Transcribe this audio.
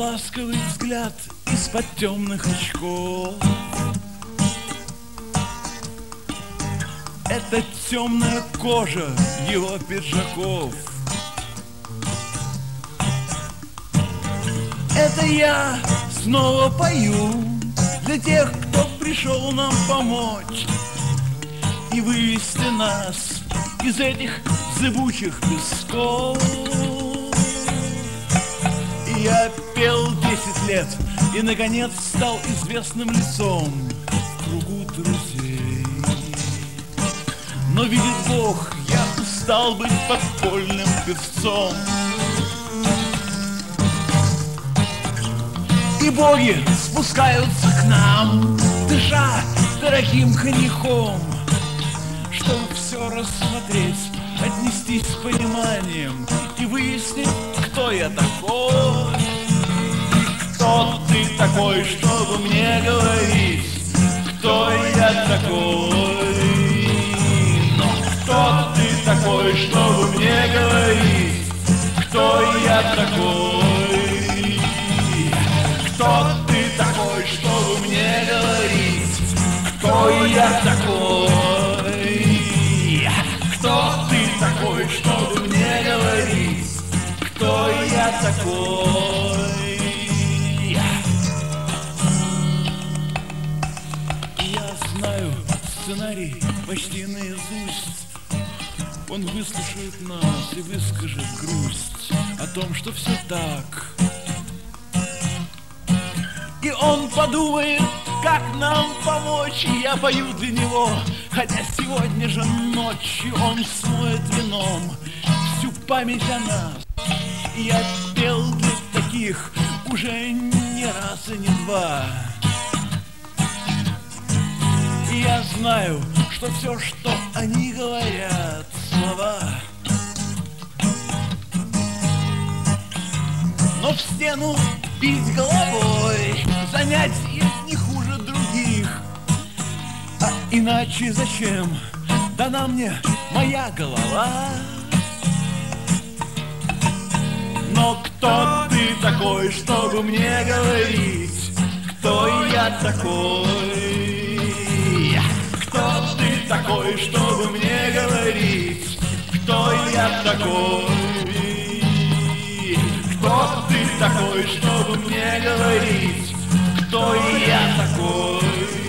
ласковый взгляд из-под темных очков. Это темная кожа его пиджаков. Это я снова пою для тех, кто пришел нам помочь и вывести нас из этих зыбучих песков. И я пел 10 лет и, наконец, стал известным лицом в кругу друзей. Но, видит Бог, я устал быть подпольным певцом. И боги спускаются к нам, дыша дорогим коньяком, чтобы все рассмотреть, отнестись с пониманием и выяснить, кто я такой. Кто ты такой, чтобы мне говорить, кто я такой? Ну, кто ты такой, чтобы мне говорить, кто я такой? Кто ты такой, чтобы мне говорить, кто я такой? Кто ты такой, чтобы мне говорить, кто я такой? Я знаю сценарий почти наизусть. Он выслушает нас и выскажет грусть о том, что все так. И он подумает, как нам помочь. И я пою для него, хотя сегодня же ночью он смоет вином всю память о нас. И я пел для таких уже не раз и не два. И я знаю, что все, что они говорят, слова. Но в стену бить головой, занять их не хуже других. А иначе зачем дана мне моя голова? Но кто ты такой, чтобы мне говорить, кто я такой? Кто ты такой, чтобы мне говорить, кто я такой? Кто ты такой, чтобы мне говорить, кто я такой?